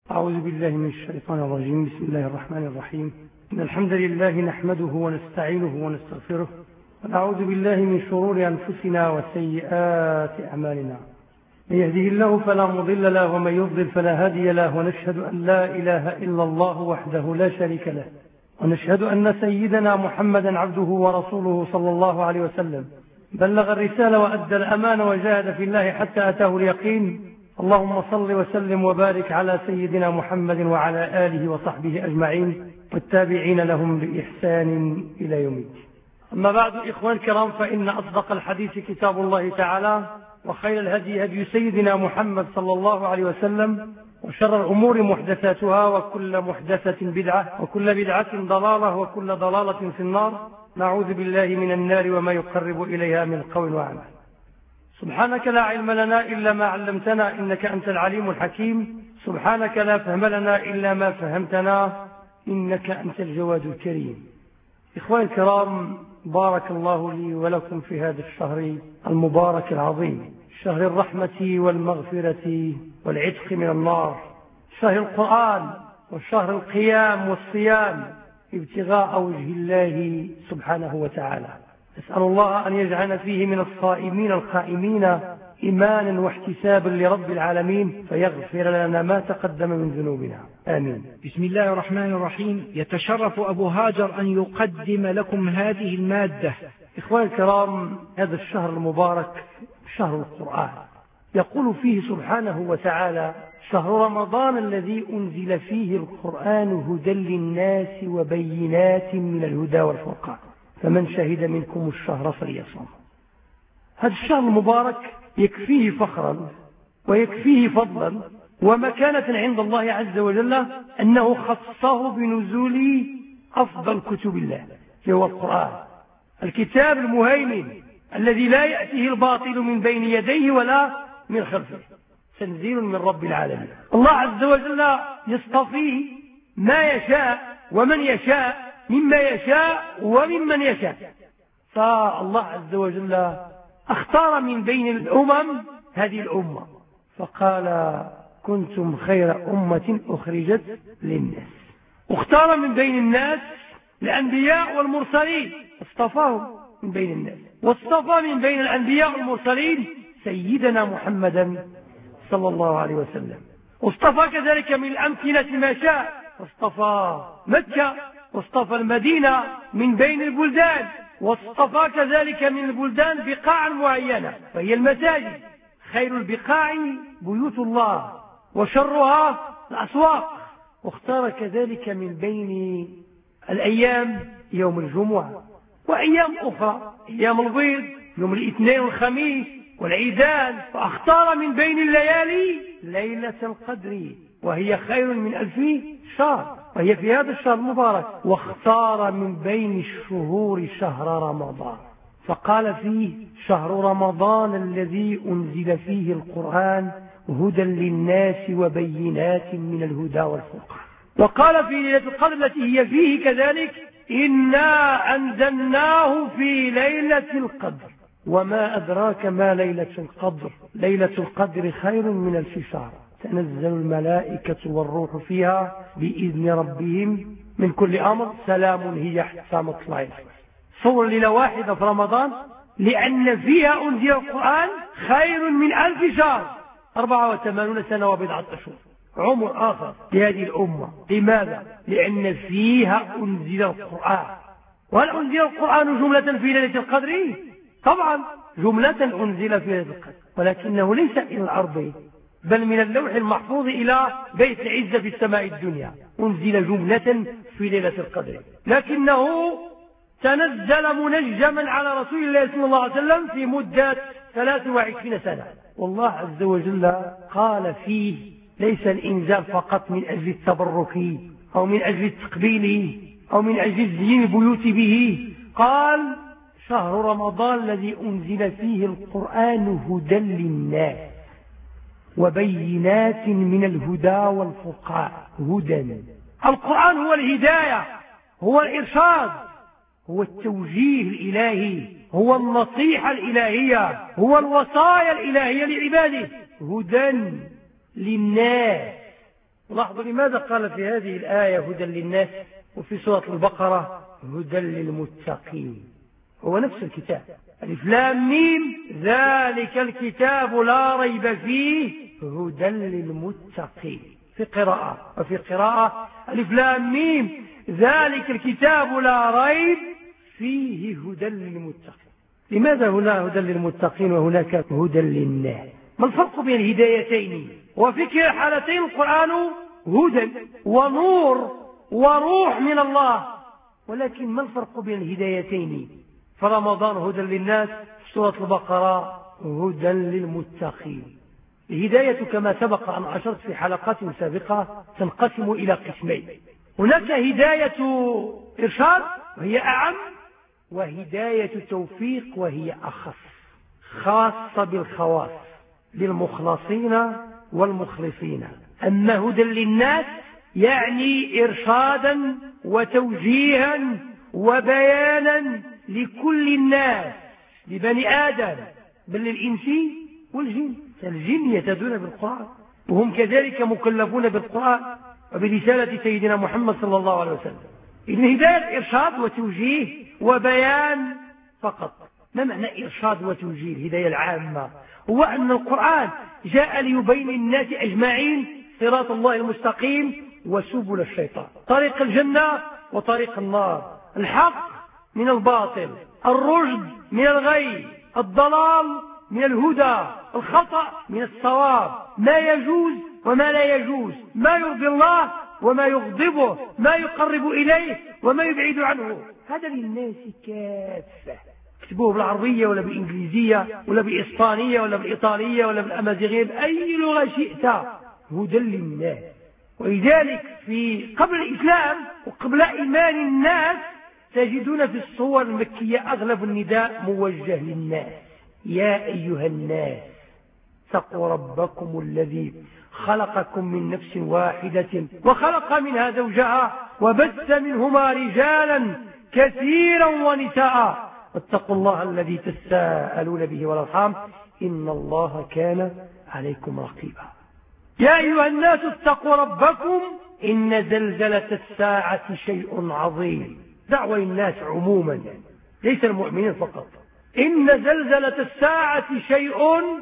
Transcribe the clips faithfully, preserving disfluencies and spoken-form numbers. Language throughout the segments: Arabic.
أعوذ بالله من الشيطان الرجيم. بسم الله الرحمن الرحيم. إن الحمد لله نحمده ونستعينه ونستغفره، ونعوذ بالله من شرور أنفسنا وسيئات أعمالنا. من يهده الله فلا مضل له، ومن يضلل فلا هادي له، ونشهد أن لا إله إلا الله وحده لا شريك له، ونشهد أن سيدنا محمدا عبده ورسوله صلى الله عليه وسلم بلغ الرسالة وأدى الأمانة وجاهد في الله حتى أتاه اليقين. اللهم صل وسلم وبارك على سيدنا محمد وعلى آله وصحبه أجمعين والتابعين لهم بإحسان إلى يوم الدين. أما بعد، إخوان الكرام، فإن أصدق الحديث كتاب الله تعالى، وخير الهدي هدي سيدنا محمد صلى الله عليه وسلم، وشر الأمور محدثاتها، وكل محدثة بدعة، وكل بدعة ضلالة، وكل ضلالة في النار. نعوذ بالله من النار وما يقرب إليها من قول وعمل. سبحانك لا علم لنا إلا ما علمتنا، إنك أنت العليم الحكيم. سبحانك لا فهم لنا إلا ما فهمتنا، إنك أنت الجواد الكريم. إخواني الكرام، بارك الله لي ولكم في هذا الشهر المبارك العظيم، شهر الرحمة والمغفرة والعتق من النار، شهر القرآن وشهر القيام والصيام ابتغاء وجه الله سبحانه وتعالى. نسأل الله أن يجعلنا فيه من الصائمين القائمين إيمانا واحتسابا لرب العالمين، فيغفر لنا ما تقدم من ذنوبنا، آمين. بسم الله الرحمن الرحيم. يتشرف أبو هاجر أن يقدم لكم هذه المادة. إخواني الكرام، هذا الشهر المبارك شهر القرآن. يقول فيه سبحانه وتعالى: شهر رمضان الذي أنزل فيه القرآن هدى للناس وبينات من الهدى والفرقان، فمن شهد منكم الشهر فليصم. هذا الشهر المبارك يكفيه فخرا ويكفيه فضلا ومكانة عند الله عز وجل أنه خصه بنزول أفضل كتب الله، هو القرآن، الكتاب المهيمن الذي لا يأتيه الباطل من بين يديه ولا من خلفه، تنزيل من رب العالمين. الله عز وجل يصطفيه ما يشاء ومن يشاء مما يشاء وممن يشاء، فالله عز وجل اختار من بين الأمم هذه الأمة فقال: كنتم خير أمة أخرجت للناس. واختار من بين الناس الأنبياء والمرسلين، اصطفاهم من بين الناس، واصطفى من بين الأنبياء والمرسلين سيدنا محمدا صلى الله عليه وسلم. واصطفى كذلك من الأمكنة ما شاء، واصطفى مكة، واصطفى المدينة من بين البلدان، واصطفى كذلك من البلدان بقاعا معينة فهي المساجد. خير البقاع بيوت الله وشرها الأسواق. واختار كذلك من بين الأيام يوم الجمعة وأيام أخرى، أيام البيض، يوم الاثنين والخميس والعيدان. فاختار من بين الليالي ليلة القدر، وهي خير من ألف شهر، وهي في هذا الشهر المبارك. واختار من بين الشهور شهر رمضان، فقال فيه: شهر رمضان الذي أنزل فيه القرآن هدى للناس وبينات من الهدى والفرقان. وقال في ليلة القدر التي هي فيه كذلك: إنا أنزلناه في ليلة القدر وما أدراك ما ليلة القدر ليلة القدر خير من ألف شهر، تنزل الملائكة والروح فيها بإذن ربهم من كل أمر، سلام هي حتى مطلع الفجر. صور ليلة واحدة في رمضان لأن فيها أنزل القرآن خير من ألف شهر، أربعة وثمانون سنة وبضعة أشهر، عمر آخر لهذه الأمة. لماذا؟ لأن فيها أنزل القرآن. وهل أنزل القرآن جملة في ليلة القدر؟ طبعا جملة أنزل في ليلة القدر، ولكنه ليس إلى الأرض، بل من اللوح المحفوظ إلى بيت العزة في السماء الدنيا، أنزل جملة في ليلة القدر، لكنه تنزل منجما على رسول الله صلى الله عليه وسلم في مدة ثلاث وعشرين سنة. والله عز وجل قال فيه: ليس الإنزال فقط من أجل التبرك أو من أجل التقبيل أو من أجل زيين البيوت به، قال: شهر رمضان الذي أنزل فيه القرآن هدى للناس وبينات من الهدى والفرقان. هدى، القرآن هو الهداية، هو الإرشاد، هو التوجيه الإلهي، هو النصيحة الإلهية، هو الوصايا الإلهية لعباده. هدى للناس لاحظوا لماذا قال في هذه الآية هدى للناس وفي سورة البقرة هدى للمتقين؟ هو نفس الكتاب، ألف لام ميم ذلك الكتاب لا ريب فيه هدى للمتقين في قراءة، وفي قراءة ألف لام ميم ذلك الكتاب لا ريب فيه هدى للمتقين. لماذا هنا هدى للمتقين وهناك هدى للناس؟ ما الفرق بين الهدايتين؟ وفي كلا الحالتين القرآن هدى ونور وروح من الله، ولكن ما الفرق بين الهدايتين؟ فرمضان هدى للناس، سورة البقرة هدى للمتقين. الهداية كما سبق أن أشرت في حلقات سابقة تنقسم إلى قسمين، هناك هداية إرشاد وهي أعم، وهداية توفيق وهي أخص، خاصة بالخواص للمخلصين والمخلصين. أما هدى للناس يعني إرشادا وتوجيها وبيانا لكل الناس، لبني آدم بل للإنس والجن. الجن يهتدون بالقرآن وهم كذلك مكلفون بالقرآن وبرسالة سيدنا محمد صلى الله عليه وسلم. إذن هداية إرشاد وتوجيه وبيان فقط. ما معنى إرشاد وتوجيه؟ الهداية العامة هو أن القرآن جاء ليبين الناس أجمعين صراط الله المستقيم وسبل الشيطان، طريق الجنة وطريق النار، الحق من الباطل، الرشد من الغي، الضلال من الهدى، الخطأ من الصواب، ما يجوز وما لا يجوز، ما يرضي الله وما يغضبه، ما يقرب إليه وما يبعد عنه. هذا للناس كافة، اكتبوه بالعربية ولا بالإنجليزية ولا بالإسبانية ولا بالإيطالية ولا بالأمازيغية، بأي لغة شئت، هدى للناس. ولذلك في قبل الإسلام وقبل إيمان الناس تجدون في الصور المكية أغلب النداء موجه للناس: يا أيها الناس اتقوا ربكم الذي خلقكم من نفس واحدة وخلق منها زوجها وبث منهما رجالا كثيرا ونساء واتقوا الله الذي تساءلون به والأرحام إن الله كان عليكم رقيبا. يا أيها الناس اتقوا ربكم إن زلزلة الساعة شيء عظيم. دعوة الناس عموما ليس المؤمنين فقط. إن زلزلة الساعة شيء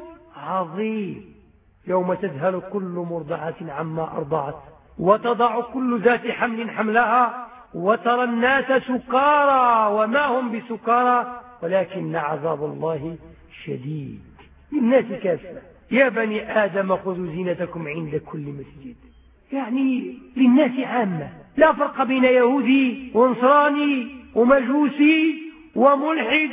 عظيم يوم تذهل كل مرضعة عما أرضعت وتضع كل ذات حمل حملها وترى الناس سكارى وما هم بسكارى ولكن عذاب الله شديد. للناس كافة. يا بني آدم خذوا زينتكم عند كل مسجد، يعني للناس عامة، لا فرق بين يهودي ونصراني ومجوسي وملحد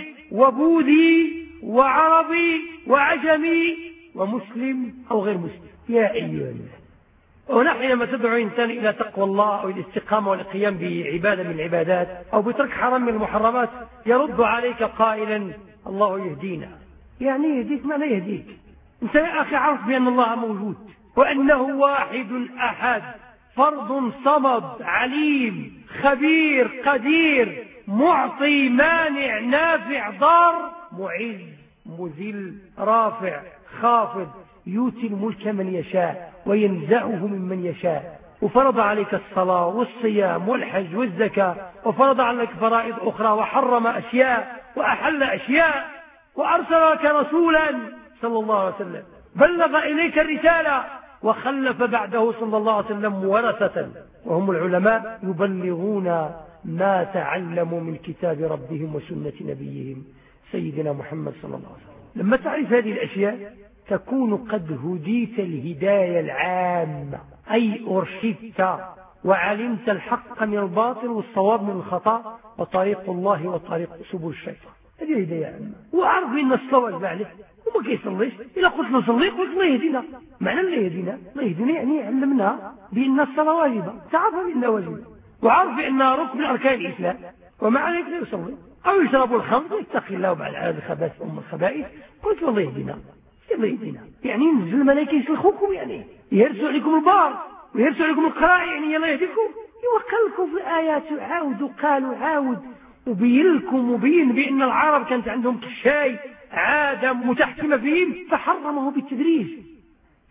وبوذي وعربي وعجمي ومسلم أو غير مسلم. يا أيها الناس، ونحن لما تدعو إنسان إلى تقوى الله أو الاستقامة والقيام بعبادة من العبادات أو بترك حرام من المحرمات يرد عليك قائلا الله يهدينا. يعني يهديك؟ ما لا يهديك. انت يا أخي عرف بأن الله موجود وأنه واحد أحد فرد صمد عليم خبير قدير معطي مانع نافع ضار معز مذل رافع خافض يؤتي الملك من يشاء وينزعه ممن يشاء، وفرض عليك الصلاة والصيام والحج والزكاة، وفرض عليك فرائض أخرى وحرم أشياء وأحل أشياء، وأرسل لك رسولا صلى الله عليه وسلم بلغ إليك الرسالة وخلف بعده صلى الله عليه وسلم ورثة وهم العلماء يبلغون ما تعلموا من كتاب ربهم وسنة نبيهم سيدنا محمد صلى الله عليه وسلم. لما تعرف هذه الأشياء تكون قد هديت الهداية العامة، أي أرشدت وعلمت الحق من الباطل والصواب من الخطأ وطريق الله وطريق سبل الشيطان. هذه هداية عامة. وعرف إن الصلاة بعده وما كيصليش إلا قلت له صلي قلت الله يهدينا. معنى الله يهدينا الله يهدينا يعني علمنا بأن الصلاة واجبة، تعرف بأنها واجبة، وعرف بأنها ركن من أركان الإسلام، ومع ذلك لا يصلي أو يشرب الخمر ويتقي الله بعد هذا الخبائث أم الخبائث. قلت والله يهدينا الله يهدينا يعني ينزل الملائكة يسلخوكم، يعني يهرسوا عليكم البار ويهرسوا عليكم القراء، يعني الله يهديكم. يوكلكم في الآيات عاود قالوا عاود وبين لكم وبين بأن العرب كانت عندهم كالشاي عادة متحكمة فيهم فحرمه بالتدريج،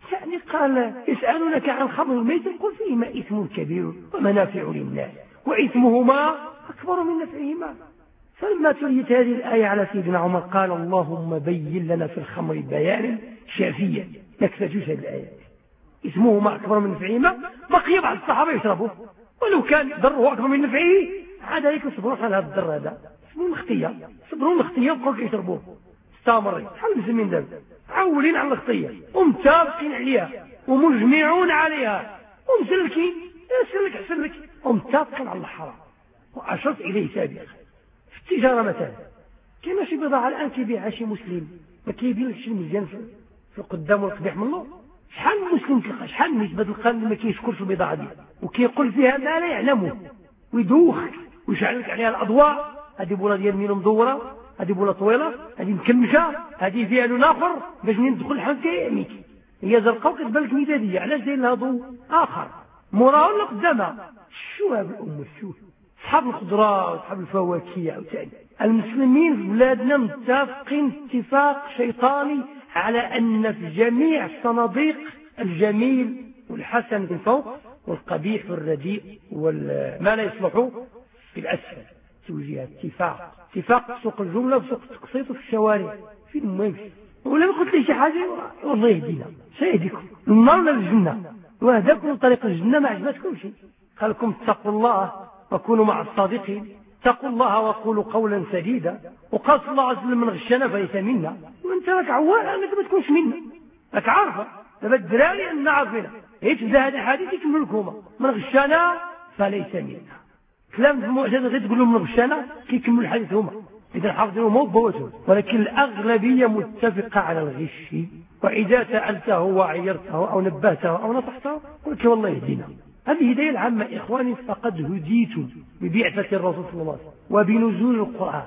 يعني قال يسألونك عن خمر الميت قل فيهما إثم كبير ومنافع للناس وإثمهما أكبر من نفعهما. فلما تليت هذه الآية على سيدنا عمر قال اللهم بين لنا في الخمر بيانا شافيا. ما كفتوش هذه الآية إثمهما أكبر من نفعهما. بقي بعض الصحابة يشربوه ولو كان ضره أكبر من نفعه عاد عليك صبروا على هذا الضر هذا اسمه الخطية. صبروا الخطية وبقوا يشربوه استمرين حال المسلمين دابا عولين على الخطية ومتابقين عليها ومجمعون عليها ومسلكين يسلك حسن لك ومتابقين على الحرام. وأشرت إليه سابقا في التجارة مثلا كما شي بضاعة الآن كيبيعها شي مسلم ما كيبيعش المزيان في القدام والقبيح من الله. شحال مسلم تلقى شحال من نسبة تلقى اللي ما كيشكرش البضاعة دي وكيقول فيها ما لا يعلمه ويدوخك ويشعل لك عليها الأضواء. هذه بوله ديال مينو مدورة هذه بوله طويلة هذه مكمشة هذه فيها لون آخر باش ندخل الحمام كيعميك هي زرقاء وكتبان لك مدادية علاش داير لها ضوء آخر موراها ولا قدامها. شو هذا الأمة شو أصحاب الخضراء وأصحاب الفواكه عاوتاني. المسلمين في بلادنا متفقين اتفاق شيطاني على أن في جميع الصناديق الجميل والحسن من فوق والقبيح والرديء وما لا يصلح في الأسفل. توجيه اتفاق اتفاق سوق الجملة وسوق التقسيط وفي الشوارع في المهم. ولا قلت لي شي حاجة والله يهدينا سيهديكم النار للجنة وهداكم طريق الجنة ما عجبتكم شيء. قال لكم اتقوا الله وكونوا مع الصادقين اتقوا الله وقولوا قولا سديدا. وقال صلى الله عليه وسلم من غشنا فليس منا. وانت لك عوال انك ما تكونش منا لك عارفه دابا الدراري ان عارفينها هيك بدا هذا الحديث يكمل لكم من غشنا فليس منا. كلام في المعجزه غير تقول لهم من غشنا كيكملوا الحديث هما اذا حافظينهم مو بوتهم. ولكن الاغلبيه متفقه على الغش. واذا سالته وعيرته او نبهته او نصحته قلت والله يهدينا. هذه هداية العامة إخواني. فقد هديتم ببعثة الرسول صلى الله عليه وسلم وبنزول القرآن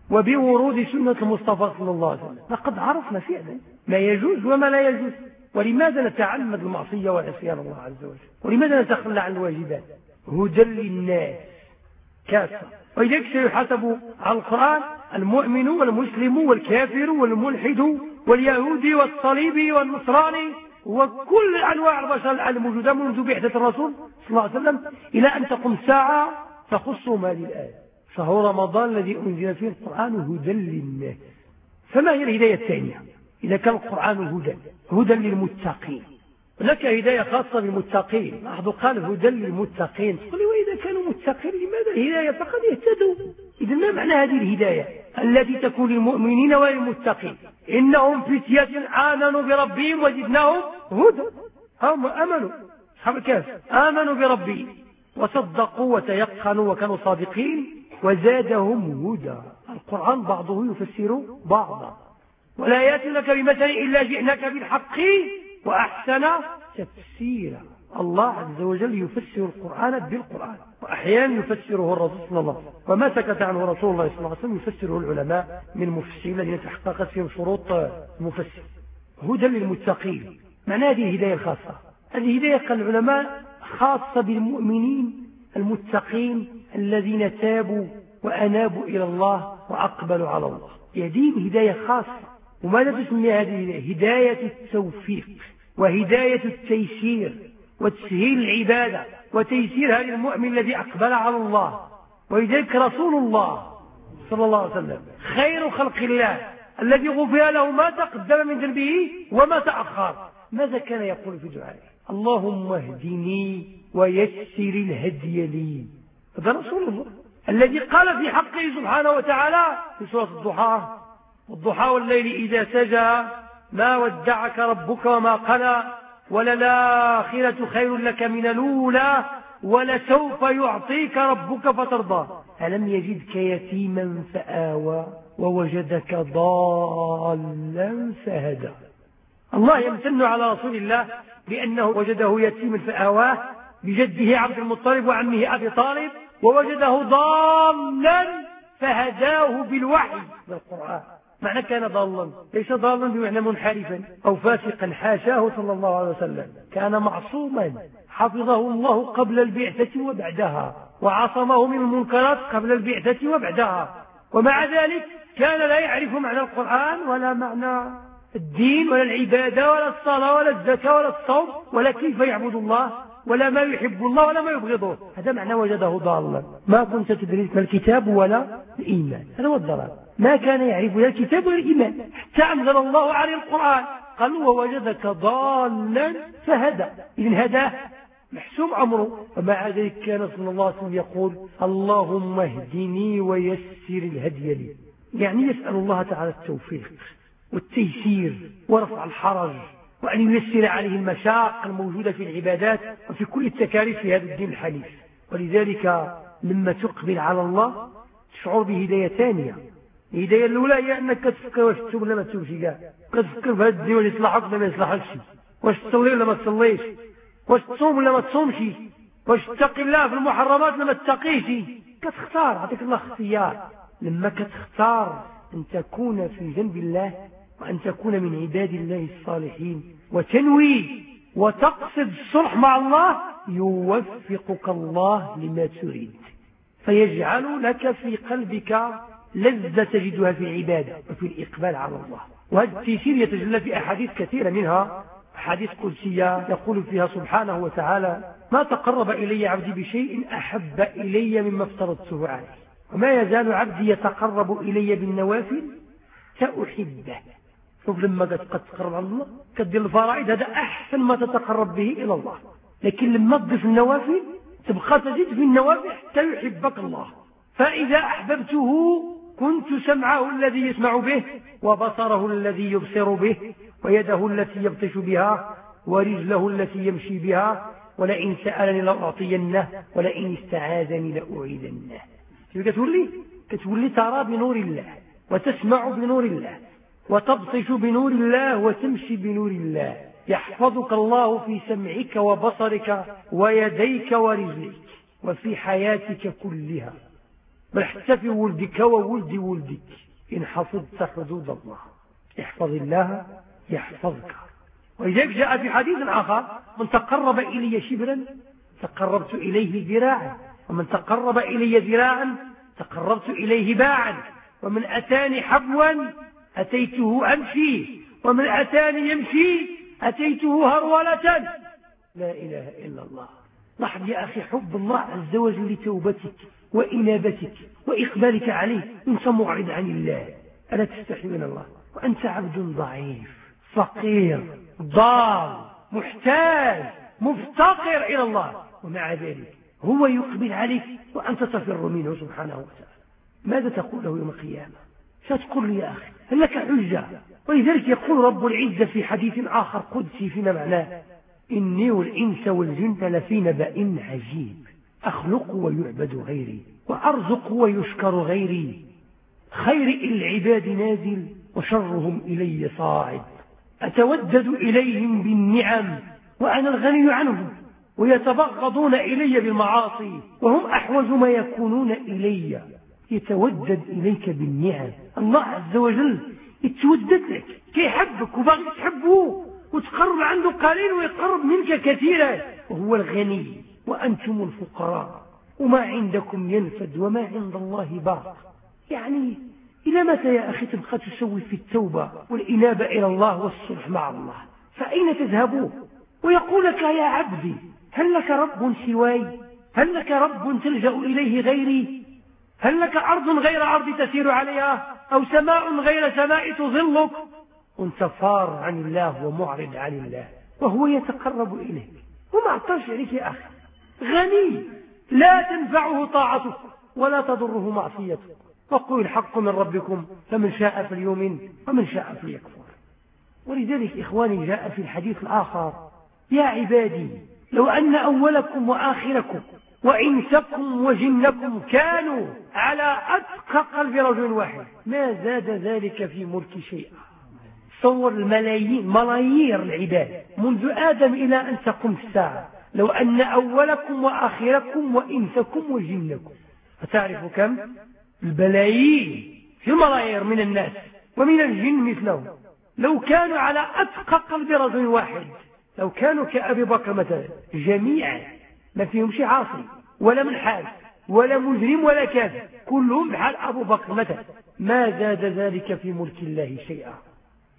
وبورود سنة المصطفى صلى الله عليه وسلم. لقد عرفنا فعلا ما يجوز وما لا يجوز. ولماذا نتعمد المعصية وعصيان الله عز وجل ولماذا نتخلى عن الواجبات؟ هدى للناس كافة. ولذلك سيحاسب على القرآن المؤمن والمسلم والكافر والملحد واليهودي والصليبي والنصراني وكل أنواع البشر الموجودة منذ بعثة الرسول صلى الله عليه وسلم إلى أن تقوم الساعة تخصهم هذه الآية. شهر رمضان الذي أنزل فيه القرآن هدى للناس. فما هي الهداية الثانية؟ إذا كان القرآن هدى هدى للمتقين هناك هداية خاصة بالمتقين. لاحظوا قال هدى للمتقين. تقولي وإذا كانوا متقين لماذا الهداية فقد يهتدوا؟ إذا ما معنى هذه الهداية التي تكون للمؤمنين وللمتقين؟ إنهم فتية آمنوا بربهم وزدناهم هدى. هم آمنوا أصحاب الكهف آمنوا بربهم وصدقوا وتيقنوا وكانوا صادقين وزادهم هدى. القرآن بعضه يفسر بعضا ولا يأتي لك بمثل إلا جئناك بالحق وأحسن تفسيرا. الله عز وجل يفسر القرآن بالقرآن وأحيانا يفسره الرسول صلى الله عليه وسلم. وما سكت عنه رسول الله صلى الله عليه وسلم يفسره العلماء من المفسرين الذين تحققت فيهم شروط المفسر. هدى للمتقين معنى هذه الهداية الخاصة. هذه هداية قال العلماء خاصة بالمؤمنين المتقين الذين تابوا وأنابوا إلى الله وأقبلوا على الله. هذه هداية خاصة. وماذا تسمي هذه الهداية؟ هداية التوفيق وهداية التيسير وتسهيل العبادة وتيسير هذا المؤمن الذي أقبل على الله. ولذلك رسول الله صلى الله عليه وسلم خير خلق الله الذي غفر له ما تقدم من ذنبه وما تأخر ماذا كان يقول في دعائه؟ اللهم اهدني ويسر الهدي لي. هذا رسول الله الذي قال في حقه سبحانه وتعالى في سورة الضحى والضحى والليل إذا سجى ما ودعك ربك وما قلى وللآخرة خير لك من الأولى ولسوف يعطيك ربك فترضى ألم يجدك يتيما فآوى ووجدك ضالا فهدى. الله يمتن على رسول الله بأنه وجده يتيما فآواه بجده عبد المطلب وعمه أبي طالب ووجده ضالا فهداه بالوحي بالقرآن. معنى كان ضالا ليس ضالا بمعنى منحرفا أو فاسقا حاشاه صلى الله عليه وسلم. كان معصوما حفظه الله قبل البعثة وبعدها وعصمه من المنكرات قبل البعثة وبعدها. ومع ذلك كان لا يعرف معنى القرآن ولا معنى الدين ولا العبادة ولا الصلاة ولا الزكاة ولا الصوم ولا كيف يعبد الله ولا ما يحب الله ولا ما يبغضه. هذا معنى وجده ضالا. ما كنت تدري ما الكتاب ولا الإيمان. هذا هو الضلال. ما كان يعرف لا الكتاب ولا الإيمان حتى أنزل الله عليه القرآن قال ووجدك ضالا فهدى. إذن هداه محسوم أمره. ومع ذلك كان صلى الله عليه وسلم يقول اللهم اهدني ويسر الهدي لي، يعني يسأل الله تعالى التوفيق والتيسير ورفع الحرج وأن ييسر عليه المشاق الموجودة في العبادات وفي كل التكاليف في هذا الدين الحنيف. ولذلك لما تقبل على الله تشعر بهداية ثانية. الهداية الأولى هي أنك تفكر واش تتوب ولا ما تتوبش كاع، كتفكر في هذا الدين واش يصلحك ولا ما يصلحكش، واش تصلي ولا ما تصليش، واش تصوم ولا ما تصومش، واش تتقي الله في المحرمات ولا ما تتقيش. كتختار، عطيك الله اختيار. لما كتختار أن تكون في جنب الله وأن تكون من عباد الله الصالحين وتنوي وتقصد الصلح مع الله يوفقك الله لما تريد، فيجعل لك في قلبك لذة تجدها في العبادة وفي الإقبال على الله. وهذا التيسير يتجلى في أحاديث كثيرة، منها أحاديث قدسية يقول فيها سبحانه وتعالى ما تقرب إلي عبدي بشيء أحب إلي مما افترضته عليه، وما يزال عبدي يتقرب إلي بالنوافل فأحبه. شوف لما قد تقرب على الله كدير الفرائض هذا أحسن ما تتقرب به إلى الله، لكن لما تضيف النوافل تبقى تزيد في النوافل حتى يحبك الله. فإذا أحببته كنت سمعه الذي يسمع به وبصره الذي يبصر به ويده التي يبطش بها ورجله التي يمشي بها ولئن سألني لأعطينه ولئن استعاذني لأعيذنه. كتولي كتولي ترى بنور الله وتسمع بنور الله وتبطش بنور الله وتمشي بنور الله. يحفظك الله في سمعك وبصرك ويديك ورجليك وفي حياتك كلها، بل حتى في ولدك وولد ولدك إن حفظت حدود الله. احفظ الله يحفظك. ولذلك جاء في حديث آخر من تقرب إلي شبرا تقربت إليه ذراعا، ومن تقرب إلي ذراعا تقربت إليه باعا، ومن أتاني حبوا أتيته أمشي، ومن أتاني يمشي أتيته هرولة. لا إله إلا الله. لاحظ يا أخي حب الله عز وجل لتوبتك وإنابتك وإقبالك عليه. أنت معرض عن الله، ألا تستحي من الله وأنت عبد ضعيف فقير ضال محتاج مفتقر إلى الله، ومع ذلك هو يقبل عليك وأنت تفر منه سبحانه وتعالى. ماذا تقول له يوم القيامة؟ ستقول لي يا أخي هل لك حجة؟ ولذلك يقول رب العزة في حديث آخر قدسي فيما معناه إني والإنس والجن لفي نبأ عجيب أخلق ويعبد غيري وأرزق ويشكر غيري، خير العباد نازل وشرهم إلي صاعد، أتودد إليهم بالنعم وأنا الغني عنهم، ويتبغضون إلي بالمعاصي وهم أحوج ما يكونون إلي. يتودد إليك بالنعم. الله عز وجل يتودد لك كيحبك وباغي تحبه وتقرب عنده قليل ويقرب منك كثيرا، وهو الغني وأنتم الفقراء وما عندكم ينفد وما عند الله باق. يعني إلى متى يا أخي تبقى تسوي في التوبة والإنابة إلى الله والصلح مع الله؟ فأين تذهبون؟ ويقول لك يا عبدي هل لك رب سواي؟ هل لك رب تلجأ إليه غيري؟ هل لك أرض غير أرض تسير عليها أو سماء غير سماء تظلك؟ وانت فار عن الله ومعرض عن الله وهو يتقرب إليك وما اعطاش عليك يا أخي. غني لا تنفعه طاعتك ولا تضره معصيتك، وقل الحق من ربكم فمن شاء فليؤمن ومن شاء فليكفر. ولذلك إخواني جاء في الحديث الآخر يا عبادي لو أن أولكم وآخركم وإنسكم وجنكم كانوا على أتقى قلب رجل واحد ما زاد ذلك في ملك شيئا. صور الملايين ملايير العباد منذ آدم إلى أن تقوم الساعة، لو أن أولكم وآخركم وإنسكم وجنكم، فتعرف كم البلايين في الملايير من الناس ومن الجن مثلهم، لو كانوا على أتقى قلب رجل واحد، لو كانوا كأبي بكر مثلا جميعا ما فيهم شيء عاصي ولا منحاز ولا مجرم ولا كافر، كلهم بحال أبو بكر مثلا، ما زاد ذلك في ملك الله شيئا.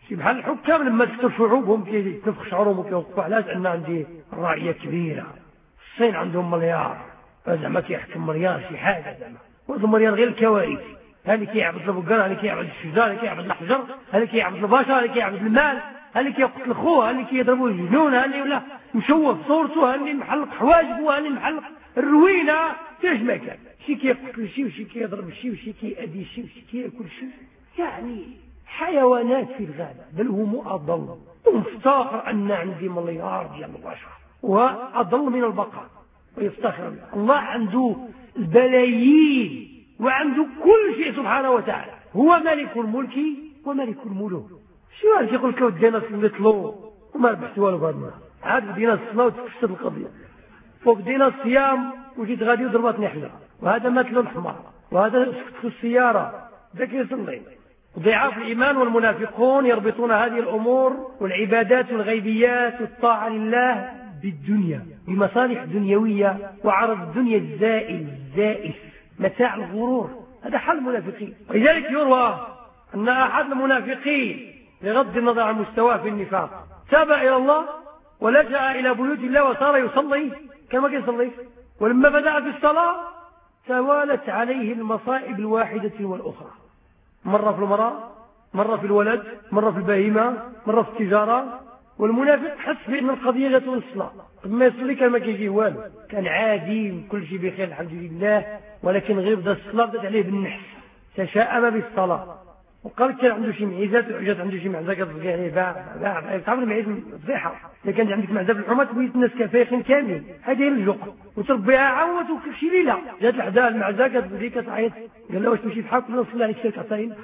شي بحال الحكام لما تكثر شعوبهم كيتنفخ شعورهم وكيوقفوا علاش أن عندي رعية كبيرة. الصين عندهم مليار، زعما كيحكم مليار شي حاجة، زعما وهذا مليار غير الكوارث. هذا كيعبد البقر، هذا كيعبد الشجار، هذا كيعبد الحجر، هذا كيعبد البشر، هذا كيعبد المال، هذا كيقتل خوه، هذا كيضربوا الجنون، هذا ولا مشوه صورته، هذا محلق حواجبه، هذا محلق الروينة، فاش ما كان شي كيقتل شي وشي كيضرب شي وشي كيأذي شي وشي كياكل شي، يعني حيوانات في الغابة. بل هم أضل، ومفتخر أن عندي مليار ديال البشر وأضل من البقر ويفتخر. الله عنده البلايين وعنده كل شيء سبحانه وتعالى، هو ملك الملك وملك الملوك. شو واحد يقول لك ودينا صليتلو وما ربحت والو بهذا النهار، عاد بدينا الصلاة وتفسد القضية، فوق بدينا الصيام وجيت غادي وضربتني حجر، وهذا مات له الحمار، وهذا سكت في السيارة ذاك يصلي. ضعاف الإيمان والمنافقون يربطون هذه الأمور والعبادات والغيبيات والطاعة لله بالدنيا، بمصالح دنيوية وعرض الدنيا الزائل الزائف، متاع الغرور. هذا حل المنافقين. ولذلك يروى أن أحد المنافقين بغض النظر عن مستواه في النفاق تاب إلى الله ولجأ إلى بيوت الله وصار يصلي كما يصلي، ولما بدأ في الصلاة توالت عليه المصائب الواحدة والأخرى، مرة في المرأة، مرة في الولد، مرة في البهيمة، مرة في التجارة. والمنافق حس بأن القضية لا توصل، ما يصلي كان ما كيجي والو، كان عادي كل شيء بخير الحمد لله، ولكن غير بدا الصلاة بدات عليه بالنحس، تشاءم بالصلاة وقال كان عنده شي معيزات وجات عنده شي معزه كتبقى عليه باع باع تعرف المعيز فضيحه. اذا كان عندك معزه في الحمى تبيت الناس كفايخين كامل، هذه هي الجوق وتربيها عاود وكل شي ليله جات لحدها المعزه كتبدي كتعيط، قال له واش تمشي بحالك ولا نصلي عليك شي عطاين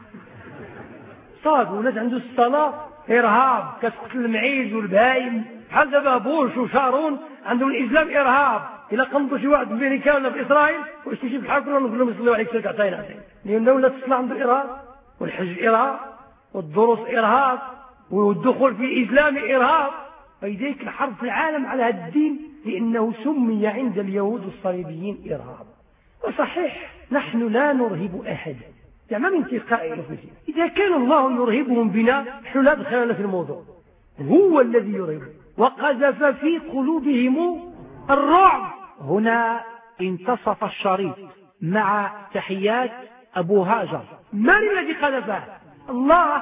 صاد. ولات عنده الصلاه ارهاب، كتقتل المعيز والبهايم بحال دابا بوش وشارون عندهم الاسلام ارهاب. الا قنطوا شي واحد في امريكا ولا في اسرائيل واش تمشي بحالك ولا نقول لهم يصليوا عليك شي عطاين عطاين، لانه ولا الصلاه عنده ارهاب والحج إرهاب والدروس إرهاب والدخول في الإسلام إرهاب. فلذلك الحرب في العالم على هذا الدين لأنه سمي عند اليهود الصليبيين إرهاب. وصحيح نحن لا نرهب أحدا، يعني من تلقاء أنفسنا. إذا كان الله يرهبهم بنا نحن لا دخلنا في الموضوع، هو الذي يرهب وقذف في قلوبهم الرعب. هنا انتصف الشريط مع تحيات أبو هاجر. من الذي قذفه؟ الله.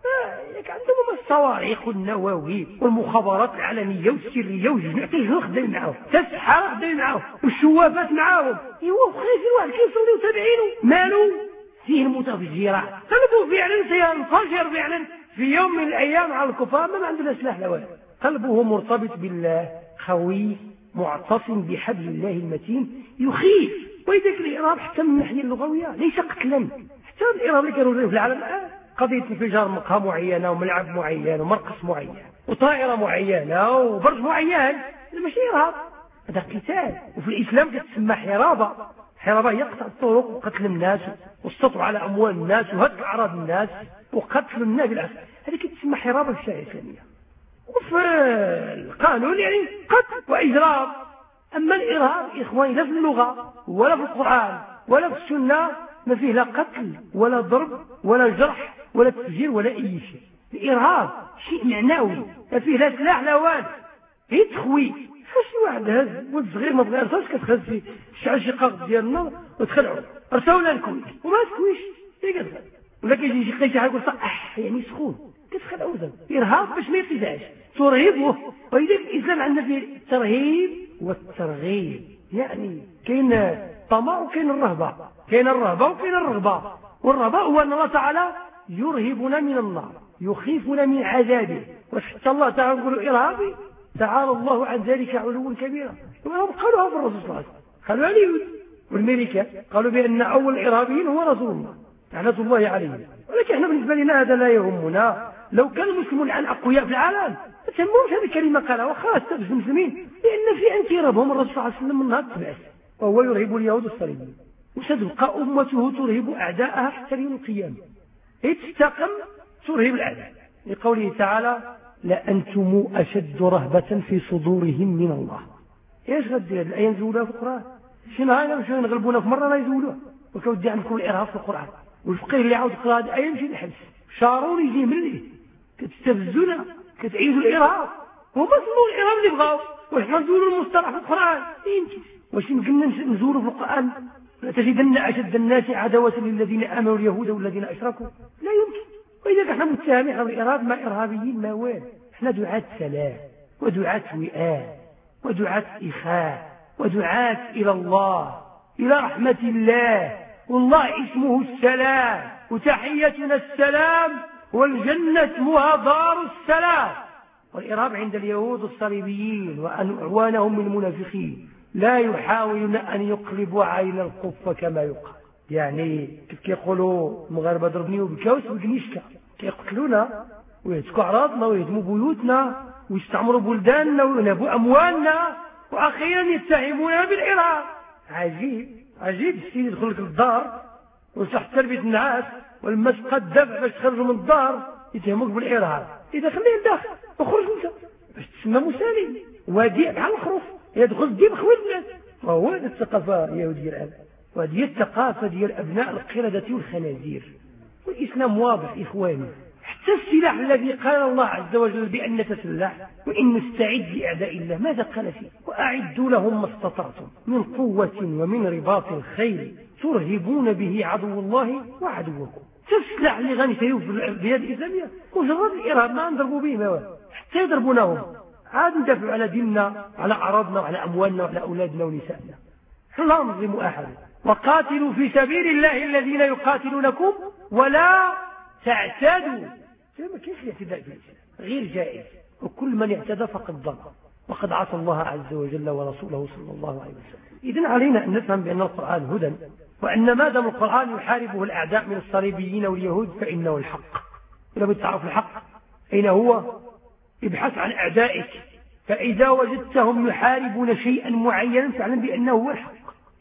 عندهم الصواريخ والنواوي والمخابرات العالمية والسرية والجنود خدامين معاهم، السحرة خدامين معاهم والشوافات معاهم. ايوا خايفين واحد كيصلي وتابعينه مالو فيه المتفجرات، قلبه فعلا سينفجر فعلا في يوم من الايام على الكفار. ما عندنا سلاح لا والو، قلبه مرتبط بالله، خوي معتصم بحبل الله المتين، يخيف. ويذاك الإرهاب حتى من الناحية اللغوية ليس قتلا، حتى الإرهاب اللي كانوا في العالم الآن قضية انفجار مقهى معينة وملعب معين ومرقص معين وطائرة معينة وبرج معين، هذا ماشي إرهاب، هذا قتال. وفي الإسلام تتسمى حرابة. حرابة هي قطع الطرق وقتل الناس والسطو على أموال الناس وهتك أعراض الناس وقتل الناس بالعكس، هذه تتسمى حرابة في الشريعة الإسلامية. وفي القانون يعني قتل وإجرام. أما الإرهاب إخواني لا في اللغة ولا في القرآن ولا في السنة ما فيه لا قتل ولا ضرب ولا جرح ولا تفجير ولا أي شيء. الإرهاب شيء معنوي، ما فيه لا سلاح لا والو، هي تخويف. شي واحد هز ولد صغير ما بغى يرسلش كتخز فيه شعل شقاق ديال النار وتخلعوا رسونا الكويت وما تكويش هي كتخل، ولا كيجي شي قيس يقول صح يعني سخون كتخلعوا زعما. إرهاب باش ما يرتدعش ترهيبه. ولذلك الإسلام عندنا فيه الترهيب والترغيب، يعني كاين الطمع وكاين الرهبة، كاين الرهبة وكاين الرغبة. والرهبة هو أن الله تعالى يرهبنا من النار، يخيفنا من عذابه. وحتى الله تعالى يقول إرهابي تعالى الله عن ذلك علوا كبيرا. وهم قالوها في الرسول صلى الله عليه وسلم، قالوا اليهود والأمريكا قالوا بأن أول الإرهابيين هو رسول الله لعنة الله عليه. ولكن احنا بالنسبة لنا هذا لا يهمنا. لو كان المسلمون الآن أقوياء في العالم ما تهمهمش هذه الكلمة قالها وخلاص تبس المسلمين، لأن في أن يرهبهم الرسول صلى الله عليه وسلم من نهار تبعث وهو يرهب اليهود الصليبيين. وستبقى أمته ترهب أعداءها حتى يوم القيامة، هي تستقم ترهب الأعداء، لقوله تعالى لأنتم أشد رهبة في صدورهم من الله. إيش غدير هذه الآية نزولها في القرآن؟ شي نهار مشاو يغلبونا في مرة لا يزولوها، وكودي عندكم الإرهاب في القرآن. والفقيه اللي عاود يقرا هذه الآية يمشي للحبس، شارون يجي مليه كتستفزونا كتعيدوا الإرهاب. هما سموا الإرهاب اللي بغاو، وحنا نزولوا المصطلح في القرآن. يمكن واش يمكننا نزولوا في القرآن لتجدن أشد الناس عداوة للذين آمنوا اليهود والذين أشركوا؟ لا يمكن. وإذا احنا متهمين على الإرهاب مع إرهابيين ما وين؟ احنا دعاة سلام ودعاة وئام ودعاة إخاء ودعاة إلى الله، إلى رحمة الله، والله اسمه السلام، وتحيتنا السلام، والجنة اسمها دار السلام. والإرهاب عند اليهود والصليبيين وأعوانهم من المنافقين لا يحاولون أن يقلبوا عين القفة كما يقال. يعني كيف كيقولوا المغاربة ضربني وبكاوس وبكنيشكا، كيقتلونا ويهتكوا أعراضنا ويهدموا بيوتنا ويستعمروا بلداننا وينهبوا أموالنا، وأخيرا يتهموننا بالإرهاب. عجيب عجيب. السيد يدخل لك الدار ويصح تربية النعاس ولما تبقى الدفع باش تخرجوا من الدار يتهموك بالإرهاب. إذا خليه الداخل وخرج انت باش تسمى مسالم وديع بحال الخروف يدخل الدين خوي الناس. وهو هذه الثقافة اليهودية الآن، وهذه الثقافة ديال أبناء القردة والخنازير. والإسلام واضح إخواني. حتى السلاح الذي قال الله عز وجل بأن نتسلح وإن نستعد لأعداء الله، ماذا قال فيه؟ وأعدوا لهم ما استطعتم من قوة ومن رباط الخيل ترهبون به عدو الله وعدوكم. السلاح اللي غنشريوه في البلاد الإسلامية مجرد الإرهاب، ما نضربوا به ما حتى يضربوناهم عاد ندافعوا على ديننا وعلى أعراضنا وعلى أموالنا وعلى أولادنا ونسائنا. لا نظلم أحد. وقاتلوا في سبيل الله الذين يقاتلونكم ولا تعتدوا. كيف الاعتداء في الإسلام؟ غير جائز، وكل من اعتدى فقد ضل وقد عصى الله عز وجل ورسوله صلى الله عليه وسلم. إذن علينا أن نفهم بأن القرآن هدى، وأن ما دام القرآن يحاربه الأعداء من الصليبيين واليهود فإنه الحق. إذا بدك تعرف الحق أين هو؟ ابحث عن أعدائك، فإذا وجدتهم يحاربون شيئا معينا فاعلم بأنه هو الحق،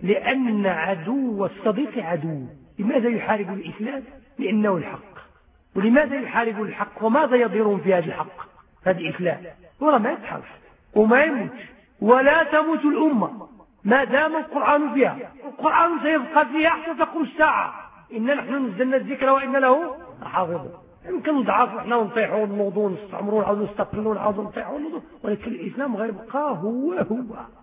لأن عدو الصديق عدو. لماذا يحارب الإسلام؟ لأنه الحق. ولماذا يحارب الحق؟ وماذا يضيرون في هذا الحق؟ هذا الإسلام ولا ما يتحرش وما يموت ولا تموت الأمة ما دام القرآن فيها. القرآن سيبقى فيها حتى تقوم الساعة. إن نحن نزلنا الذكر وإن له حافظ. يمكن نضعف ونحن ونطيحوا ونوضوا ونستعمروا ونعاودوا نستقلوا ونعاودوا نطيحوا ونوضوا، ولكن الإسلام غير بقى هو هو.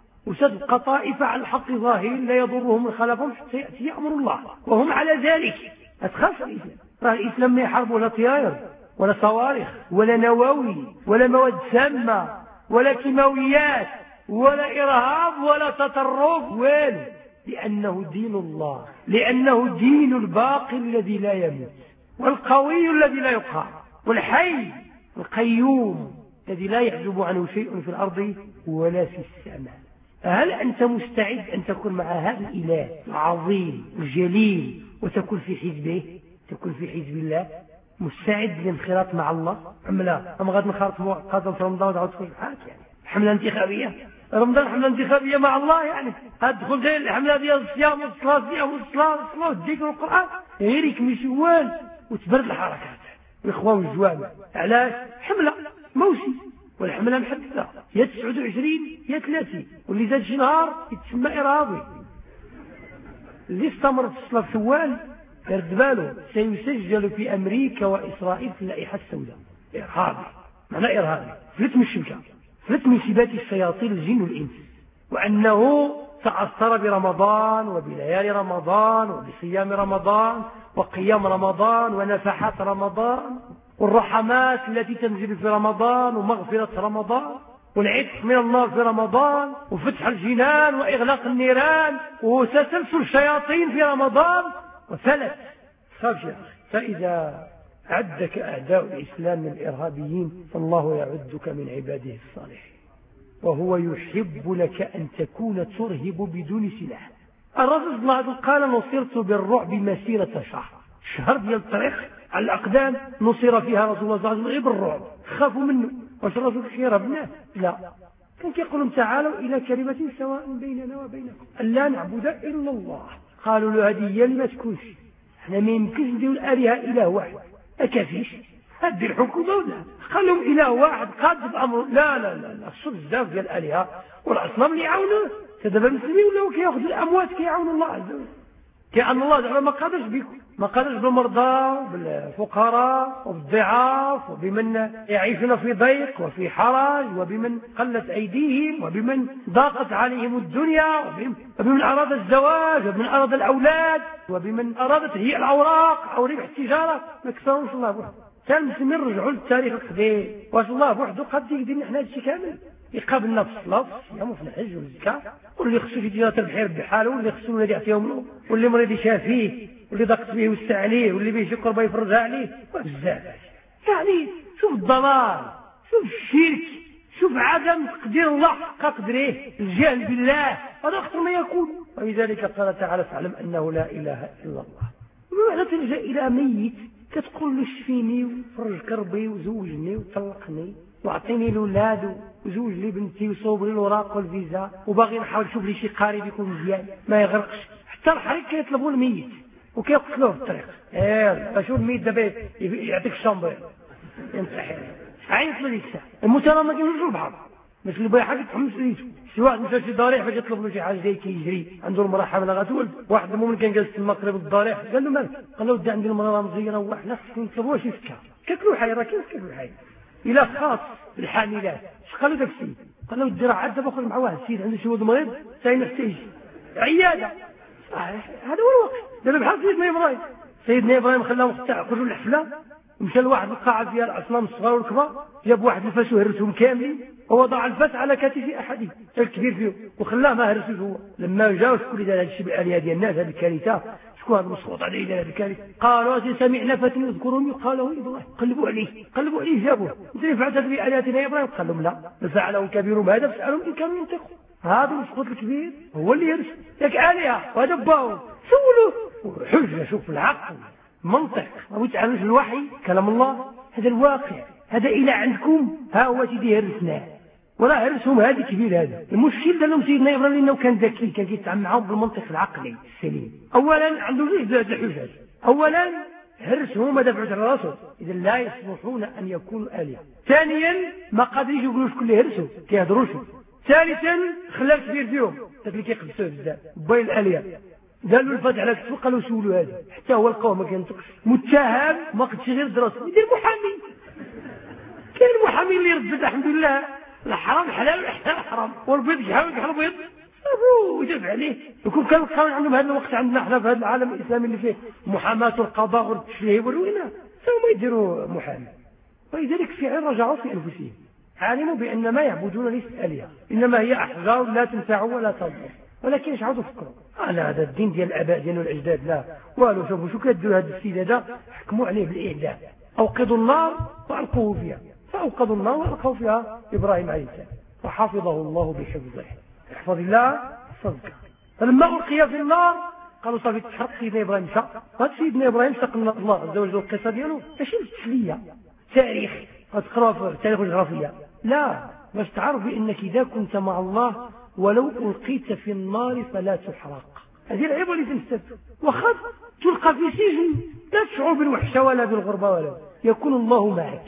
وستبقى طائفة على الحق ظاهرين لا يضرهم من خلفهم حتى يأتي أمر الله وهم على ذلك. أتخاف الإسلام. راه الإسلام ما يحارب ولا طيار ولا صواريخ ولا نواوي ولا مواد سامة ولا كيماويات ولا إرهاب ولا تطرف وين، لأنه دين الله، لأنه دين الباقي الذي لا يموت والقوي الذي لا يقهر والحي القيوم الذي لا يحجب عنه شيء في الأرض ولا في السماء. هل أنت مستعد أن تكون مع هذا الإله العظيم الجليل وتكون في حزبه، تكون في حزب الله؟ مستعد للانخراط مع الله أم لا؟ أم غاد نخرط قادم في رمضان وتعود تكون حاجة يعني حملة انتخابية؟ رمضان حملة انتخابية مع الله يعني؟ هتدخل زي الحملة ديال الصيام والصلاة ديال والصلاة والصلاة والذكر والقرآن غيرك مشوال وتبرد الحركات الإخوان والجواب. علاش؟ حملة موسم، والحملة محددة يا تسعة وعشرين يا ثلاثين، واللي زاد شي نهار يتسمى إرهابي. اللي استمر في الصلاة في شوال يرد باله سيسجل في أمريكا وإسرائيل في اللائحة السوداء إرهابي. معنى إرهابي فلت من الشبكة، فلت من سبات الشياطين الجن والإنس، وأنه تأثر برمضان وبليالي رمضان وبصيام رمضان وقيام رمضان ونفحات رمضان والرحمات التي تنزل في رمضان ومغفرة رمضان والعتق من الله في رمضان وفتح الجنان وإغلاق النيران وتسلسل الشياطين في رمضان وثلاث خافش. فإذا عدك أعداء الإسلام من الإرهابيين فالله يعدك من عباده الصالحين، وهو يحب لك أن تكون ترهب بدون سلاح. الرسول صلى الله عليه وسلم قال نصرت بالرعب مسيرة شهر. شهر ديال الطريق على الأقدام نصر فيها رسول الله صلى الله عليه وسلم غير بالرعب، خافوا منه. واش الرسول خير بالناس؟ لا، كان كيقولون تعالوا إلى كلمة سواء بيننا وبينكم ألا نعبد إلا الله. قالوا له هذه هي اللي ما تكونش، احنا ما يمكنش نديروا الآلهة إله واحد، أكافيش هدي الحكومة ولا قال لهم إله واحد قادر بأمر. لا لا لا لا خصو بزاف ديال الآلهة والأصنام اللي يعاونوه. دابا المسلمين ولاو كياخذوا الأموات كيعاونوا الله عز وجل، كأن الله زعما ما قادرش بكم. ما قالش بالمرضى بالفقراء وبالضعاف وبمن يعيشون في ضيق وفي حرج وبمن قلت أيديهم وبمن ضاقت عليهم الدنيا وبمن أراد الزواج وبمن أراد الأولاد وبمن أراد تهيئ الأوراق أو ربح التجارة. ما كسروش الله بوحده. كان المسلمين رجعوا للتاريخ القديم. واش الله بوحده قد يقدر حنا هادشي كامل يقابلنا في الصلاة والصيام وفي الحج والزكاة، واللي خصو في تجارة البحير بحاله، واللي خصو الولاد يعطيهم، واللي مريض يشافيه، واللي ضاقت به يوسع عليه، واللي بيه شي قربة يفرجها عليه، وبزاف. يعني شوف الضلال، شوف الشرك، شوف عدم تقدير الله حق قدره، الجهل بالله، هذا أخطر ما يكون. ولذلك قال تعالى فاعلم أنه لا إله إلا الله. ومعنى تلجأ إلى ميت كتقول له شفيني وفرج كربي وزوجني وطلقني واعطيني الاولاد وزوج لي بنتي وصوب لي الوراق والفيزا، وباغي نحاول نشوف لي شي قارب يكون مزيان ما يغرقش. حتى الحريق كيطلبوا الميت وكيقتلوه في الطريق. ايه شوف الميت دابا يعطيك الشامبر ينصح عيط له ديك الساعه. المترا ما كيمشيش للبحر، باش اللي باغي حاجه يتحمس ليته. شي واحد مشى شي ضريح باش يطلب له شي حاجه زي كيجري عنده المراه حامله غتولد. واحد المؤمن كان جالس تما قريب الضريح قال له مالك؟ قال له ودي عندي المراه مزينه وحنا خصنا نطلبوها شي سكه. كاكلوا حي راه كيف كاكلوا حي الى خاص بالحاملات. اش قال له داك السيد؟ قال له ودي راه عاد دابا خرج مع واحد السيد عنده شي ولد مريض ساين محتاج عياده. هذا هو الوقت. دابا بحال سيدنا ابراهيم سيدنا ابراهيم خلاهم يخرجوا للحفله، مشى لواحد القاعه فيها الاصنام الصغار والكبار، جاب واحد الفاس وهرسهم كاملين ووضع الفاس على كتف احدهم الكبير فيهم وخلاه ما هرسوش هو. لما جاوا شكون اللي دار هذا الشيء بالالهه ديال الناس هذه الكارثه؟ شكون هذا المسقوط عليه دار هذه الكارثه؟ قالوا سمعنا فتى يذكرهم يقال له ابراهيم. قلبوا عليه قلبوا عليه جابوه. انت اللي فعلت بالهتنا يا ابراهيم؟ قال لهم لا بل فعله كبيرهم هذا فاسالهم ان كانوا ينطقون. هذا المسقوط الكبير هو اللي يرسل ياك الهه وهذا باو سولوه حجه. شوف العقل منطق ما يتعاملش الوحي كلام الله. هذا الواقع هذا إلى عندكم ها هو سيدي هرسناه ولا هرسهم هذه كبير. هذا المشكل دار لهم سيدنا إبراهيم لأنه كان ذكي كان يتعامل معهم بالمنطق العقلي السليم. أولا عنده جهد الحجاج. أولا هرسهم ما دفعوا على راسه إذا لا يصلحون أن يكونوا آلهة. ثانيا ما قادرين يقولوا شكون اللي هرسوا كيهضروش. ثالثا خلال كبير فيهم ذاك اللي كيقدسوه بزاف باين الآلهة قالوا الفتح على كتفه قالوا سولوا هذا حتى هو لقوه ما كينطقش. متهم ما قدش غير دراسه يدير محامي. كاين المحامي اللي يرد الحمد لله الحرام حلال والحلال حرام والبيض يحاول يحل بيض صبروا ويدافع عليه. يكون كان القانون عندهم هذا الوقت عندنا احنا في هذا العالم الاسلامي اللي فيه محاماه القضاء والتشريع والوينه ثم يديروا محامي. ولذلك فعلا رجعوا في انفسهم علموا بان ما يعبدون ليست الهه انما هي احجار لا تنفع ولا تضر. ولكن ايش عاودوا فكروا على هذا الدين ديال الاباء ديالنا والاجداد لا والو. شوفوا شو كيديروا هذا السيد هذا حكموا عليه بالاعدام. اوقدوا النار والقوه فيها فاوقدوا النار والقوا فيها ابراهيم عليه السلام وحفظه الله بحفظه. احفظ الله صدق. فلما القي في النار قالوا صافي تحرق سيدنا ابراهيم مشى. هذا سيدنا ابراهيم سقنا الله عز وجل القصه ديالو ماشي تسليه تاريخ غتقراو في التاريخ الجغرافيه لا باش تعرف بانك اذا كنت مع الله ولو ألقيت في النار فلا تحرق. هذه العبرة اللي تنستفد. وخذ تلقى في سجن لا تشعر بالوحشة ولا بالغربة ولا يكون الله معك.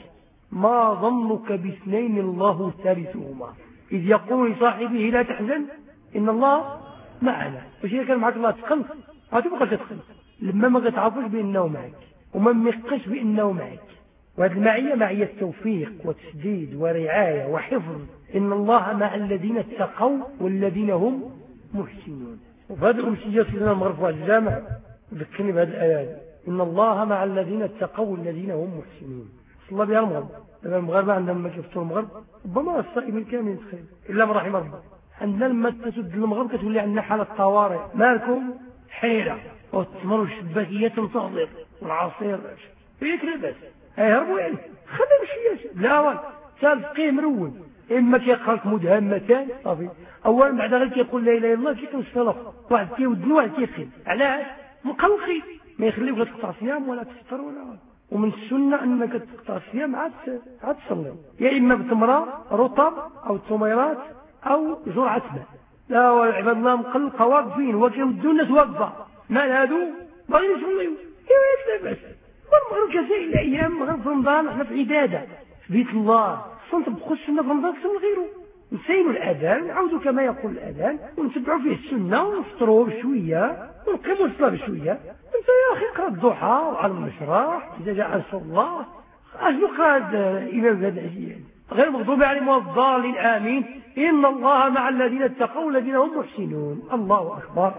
ما ظنك باثنين الله ثالثهما إذ يقول لصاحبه لا تحزن إن الله معنا. واش إذا كان معك الله تقنط غتبقى تتقنط لما ما تعرفوش بأنه معك وما ميقش بأنه معك. وهذه المعية معية توفيق وتسديد ورعاية وحفظ. إن الله مع الذين اتقوا والذين هم محسنون. وفي هذه الأمسية سيدنا المغرب في الجامع ذكرني بهذه الآيات إن الله مع الذين اتقوا والذين هم محسنون. صلى بها المغرب لما المغاربة عندما ما كيفطروا المغرب ربما الصائم الكامل تخيل إلا من رحم ربه. عندنا لما تسد المغرب كتولي عندنا حالة طوارئ مالكم حيلة والتمر والشباكية تنتظر والعصير هيك لبس هيهربوا يعني خلي بشيء لا وال تلقيه مرول إما كيقرأك مدهمتان صافي. أولا بعد غير كيقول لا إله إلا الله كيكنسف لفظ واحد كيودن واحد كيخيل علاش مقلقي ما يخليوك لا تقطع صيام ولا تفطر ولا ومن السنة أنك تقطع الصيام عاد عاد تصلي يا إما بتمرة رطب أو تميرات أو جرعة ماء. لا والعباد الله مقلقة واقفين وكيودوا الناس واقفة مال هادو باغيين يصليو كيف بس. والمغرب كسائر الأيام مغرب في رمضان احنا في عبادة في بيت الله صنت بخش لنا في رمضان كسر غيره نسينوا الأذان نعودوا كما يقول الأذان ونتبعوا فيه السنة ونفطروا بشوية ونقيموا الصلاة بشوية أنت يا أخي اقرأ الضحى وعلى المشرح إذا جاء نصر الله. أشنو قرأ الإمام هذا العشية غير المغضوب عليهم ولا الضالين آمين إن الله مع الذين اتقوا والذين هم محسنون. الله أكبر.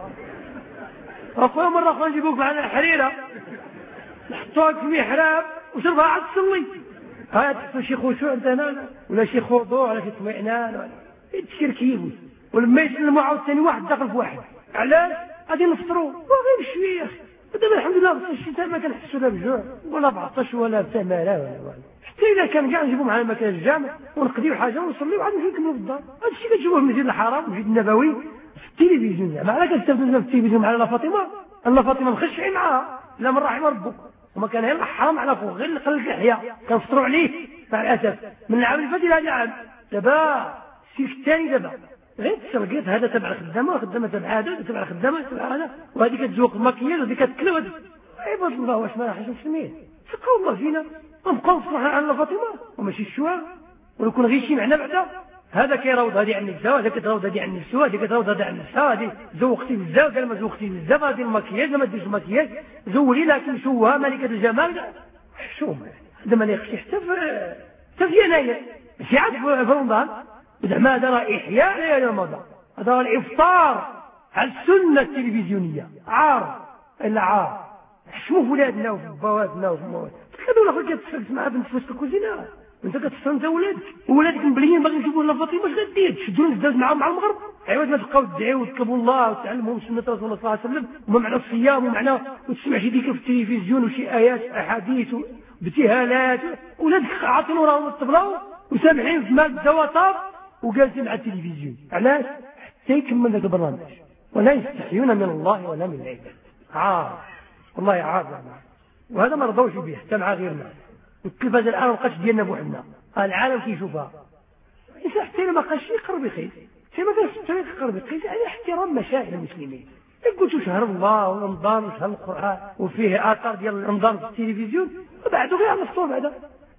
أخويا مرة أخويا نجيبوك معنا الحريرة نحطوك في محراب وشربها عاد تصلي. هاي تحطو شي خشوع أنت هنا ولا شي خضوع ولا شي اطمئنان ولا تشركيبوس. ولما يسلموا عاود ثاني واحد داخل في واحد. علاش؟ غادي نفطروا وغير شويه. دابا الحمد لله في الشتاء ما كنحسوا لا بجوع ولا بعطش ولا بتماره ولا والو. حتى الا كان كاع نجيبوا معنا مكان الجامع ونقضيو حاجه ونصليو وعاد نمشيو نكملوا في الدار. هذا الشيء كتشوفوه في المسجد الحرام والمسجد النبوي في التلفزيون. زعما علاش كتستافدوا في التلفزيون على فاطمه؟ ان فاطمه مخشعين معاها لا من رحم ربك وما كان غير حرام على فوق غير قلل اللحيه كنفطروا عليه مع الاسف من العام اللي فات الى هذا العام. دابا السلك الثاني دابا غير تسرقيت هذا تبع الخدامه وخدامه تبع هذا تبع الخدامه تبع هذا وهذه كتزوق الماكياج وهذه كتكلم. عباد الله واش ما راحش مسلمين فكروا الله فينا ونبقاو نصلحوا على فاطمه وماشي الشواه ونكون غيشي معنا بعدا. هذا كيروض هذه عن النساء وهذا كتروض هذه عن النساء وهذه كتروض هذه عن النساء. هذه زوقتي بزاف قال ما زوقتي بزاف هذه الماكياج ما ديرش الماكياج زولي لكن شوها ملكه الجمال حشومه. هذا ما يخشي حتى في حتى في يناير ماشي عاد في رمضان. زعما هذا راه احياء ليالي رمضان. هذا راه الافطار على السنه التلفزيونيه عار الا عار. حشموا في ولادنا وفي بواتنا وفي مواتنا. تخلوا الاخر كتفرقت مع بنت في وسط الكوزينه انت كتفطر انت ولادك وولادك مبليين باغي يشوفوا لنا فاطمه واش غدير تشدوا الداز معاهم مع المغرب. عوض ما تبقاو تدعيو وتطلبوا الله وتعلمهم سنه رسول الله صلى الله عليه وسلم وما معنى الصيام ومعنى وتسمع شي ذكر في التلفزيون وشي ايات احاديث وابتهالات. ولادك عاطين وراهم الطبله وسامحين في مال الزواطاب وجالسين مع التلفزيون. علاش؟ حتى يكمل ذاك البرنامج ولا يستحيون من الله ولا من العباد. عار والله عار. وهذا ما رضوش به حتى مع غيرنا. والتلفاز الان ما بقاش ديالنا بوحدنا العالم كيشوفها. حتى ما بقاش يقرب يقيس حتى ما كانش الطريق يقرب يقيس على احترام مشاعر المسلمين. قلتوا شهر الله ورمضان وشهر القران وفيه اثار ديال رمضان في التلفزيون وبعدو غير على الصور بعدا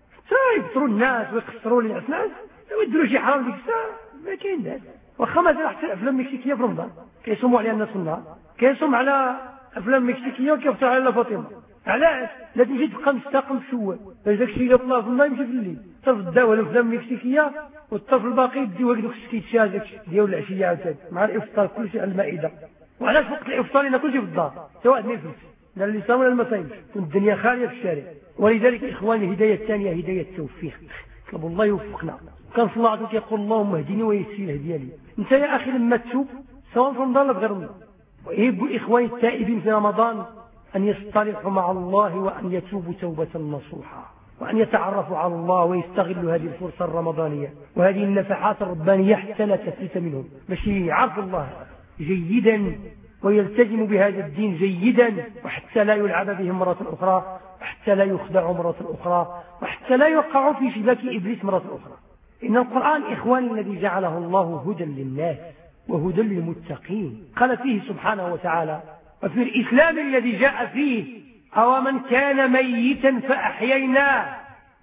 يكثروا الناس ويقصروا لي الناس ويديروا شي حرام ديك الساعه ما كاين الناس. واخا مازال حتى الافلام المكسيكيه في رمضان كيصوموا عليها الناس في النهار كيصوم على افلام مكسيكيه وكيفطر على فاطمه. علاش؟ لا تمشي تبقى مستقم في شوال باش داك الشيء يطلع في النهار يمشي في الليل. الطرف الدواء الافلام المكسيكيه والطرف الباقي يديو هكذوك السكيتشات هذاك ديال العشيه عاوتاني مع الافطار كلشي على المائده. وعلاش وقت الافطار لنا كلشي في الدار سواء نفس لا اللي صام ولا ما صايمش والدنيا خاليه في الشارع. ولذلك اخواني الهدايه الثانيه هدايه التوفيق. طلبوا الله يوفقنا. كان صلى الله عليه وسلم يقول اللهم اهدني ويسر الهديه لي. انت يا اخي لما تشوف سواء في رمضان ولا في غير رمضان ويهب اخواني التائبين في رمضان أن يصطلحوا مع الله وأن يتوبوا توبة نصوحا وأن يتعرفوا على الله ويستغلوا هذه الفرصة الرمضانية وهذه النفحات الربانية حتى لا تفلت منهم باش يعرفوا الله جيدا ويلتزموا بهذا الدين جيدا وحتى لا يلعب بهم مرة أخرى وحتى لا يخدعوا مرة أخرى وحتى لا يوقعوا في شباك إبليس مرة أخرى. إن القرآن إخواني الذي جعله الله هدى للناس وهدى للمتقين. قال فيه سبحانه وتعالى وفي الإسلام الذي جاء فيه أو من كان ميتا فأحييناه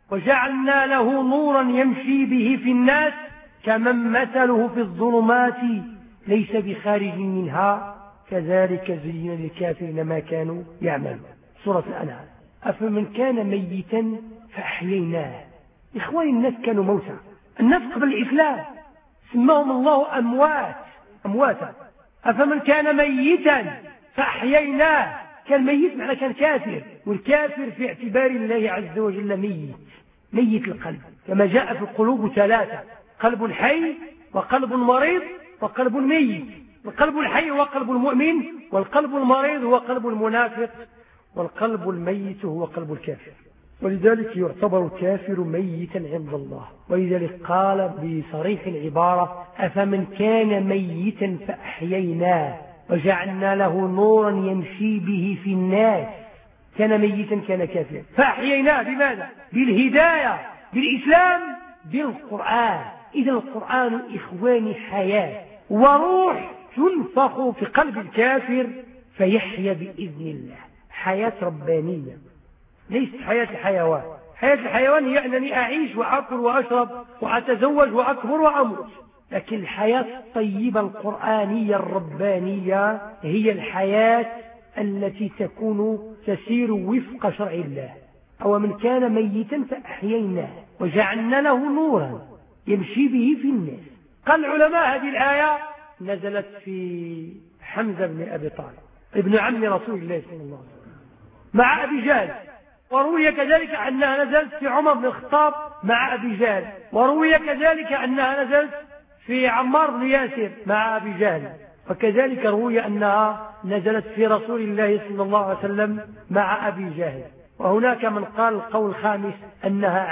وجعلنا له نورا يمشي به في الناس كمن مثله في الظلمات ليس بخارج منها كذلك زين للكافرين ما كانوا يعملون. سورة الأنعام. أفمن كان ميتا فأحييناه. إخواني الناس كانوا موتى. الناس قبل الإسلام سماهم الله أموات أمواتا. أفمن كان ميتا فأحييناه كان ميت معنى كان كافر والكافر في اعتبار الله عز وجل ميت ميت القلب كما جاء في القلوب ثلاثة قلب حي وقلب مريض وقلب ميت. القلب الحي هو قلب المؤمن والقلب المريض هو قلب المنافق والقلب الميت هو قلب الكافر. ولذلك يعتبر الكافر ميتا عند الله. ولذلك قال بصريح العبارة أفمن كان ميتا فأحييناه وجعلنا له نورا يمشي به في الناس كان ميتا كان كافرا فأحييناه بماذا؟ بالهداية بالإسلام بالقرآن. إذا القرآن إخواني حياة وروح تنفخ في قلب الكافر فيحيا بإذن الله. حياة ربانية ليست حياة الحيوان. حياة الحيوان هي أنني أعيش وأكل وأشرب وأتزوج وأكبر وأموت. لكن الحياة الطيبة القرآنية الربانية هي الحياة التي تكون تسير وفق شرع الله. أو من كان ميتا فأحييناه وجعلنا له نورا يمشي به في الناس. قال العلماء هذه الآية نزلت في حمزة بن أبي طالب ابن عم رسول الله صلى الله عليه وسلم مع أبي جهل، وروي كذلك أنها نزلت في عمر بن الخطاب مع أبي جهل، وروي كذلك أنها نزلت في عمار بن ياسر مع أبي جهل، وكذلك روي أنها نزلت في رسول الله صلى الله عليه وسلم مع أبي جهل. وهناك من قال القول الخامس أنها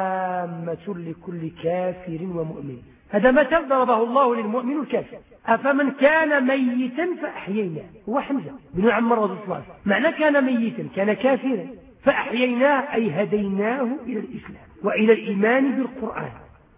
عامة لكل كافر ومؤمن. هذا مثل ضربه الله للمؤمن الكافر. أفمن كان ميتا فأحييناه، هو حمزة بن عم الرسول صلى الله عليه وسلم، معنى كان ميتا كان كافرا، فأحييناه أي هديناه إلى الإسلام وإلى الإيمان بالقرآن،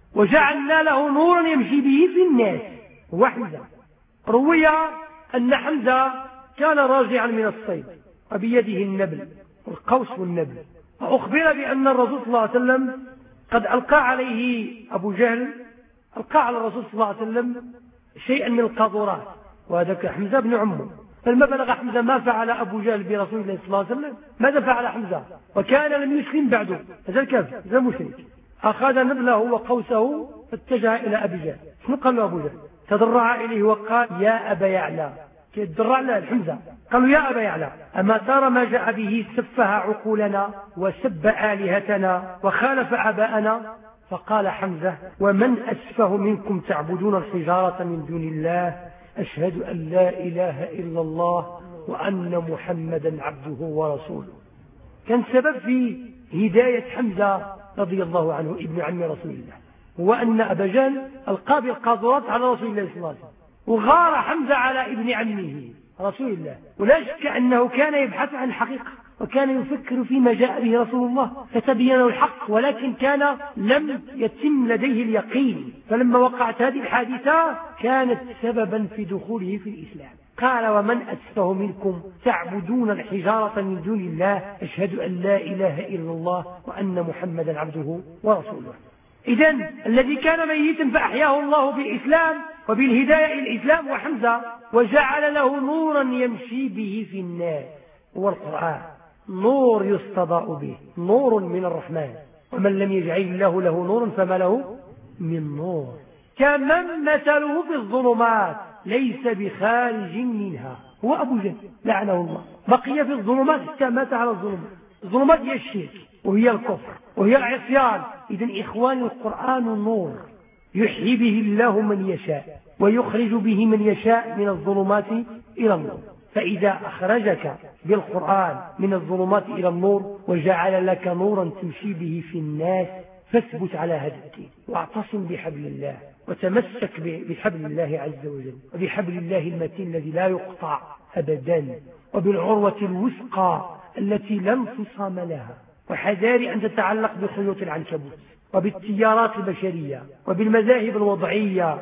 وجعلنا له نورا يمشي به في الناس، هو حمزة. روي أن حمزة كان راجعا من الصيد وبيده النبل والقوس والنبل، وأخبر بأن الرسول صلى الله عليه وسلم قد ألقى عليه أبو جهل، ألقى على الرسول صلى الله عليه وسلم شيئا من القاذورات، وهذاك حمزة بن عمه. فلما بلغ حمزة ما فعل أبو جهل برسول الله صلى الله عليه وسلم، ماذا فعل حمزة؟ وكان لم يسلم بعده، هذا الكافر هذا المشرك، أخذ نبله وقوسه فاتجه إلى أبي جهل. شنو قال له أبو جهل؟ تضرع إليه وقال يا أبا يعلى، تضرع له الحمزة، قالوا يا أبا يعلى أما ترى ما جاء به سفه عقولنا وسب آلهتنا وخالف آباءنا؟ فقال حمزة ومن أسفه منكم تعبدون الحجارة من دون الله، أشهد أن لا إله إلا الله وأن محمدا عبده ورسوله. كان سبب في هداية حمزة رضي الله عنه ابن عم رسول الله هو أن أبا جهل ألقى بالقاذورات على رسول الله صلى الله عليه وسلم، وغار حمزة على ابن عمه رسول الله، ولا شك أنه كان يبحث عن الحقيقة وكان يفكر فيما جاء به رسول الله فتبين له الحق، ولكن كان لم يتم لديه اليقين. فلما وقعت هذه الحادثة كانت سببا في دخوله في الإسلام. قال ومن أسفه منكم تعبدون الحجارة من دون الله، أشهد أن لا إله إلا الله وأن محمدا عبده ورسوله. إذن الذي كان ميتا فأحياه الله بالإسلام وبالهداية إلى الإسلام وحمزة، وجعل له نورا يمشي به في الناس، هو القرآن، نور يستضاء به، نور من الرحمن، ومن لم يجعل الله له نورا فما له من نور. كمن مثله في الظلمات ليس بخارج منها، هو أبو جهل لعنه الله، بقي في الظلمات حتى مات على الظلمات. الظلمات هي الشرك وهي الكفر وهي العصيان. إذن إخوان القرآن نور يحيي به الله من يشاء ويخرج به من يشاء من الظلمات إلى النور. فإذا أخرجك بالقرآن من الظلمات إلى النور وجعل لك نورا تمشي به في الناس، فاثبت على هذا الدين واعتصم بحبل الله وتمسك بحبل الله عز وجل وبحبل الله المتين الذي لا يقطع أبدا، وبالعروة الوثقى التي لا انفصام لها، وحذار أن تتعلق بخيوط العنكبوت وبالتيارات البشرية وبالمذاهب الوضعية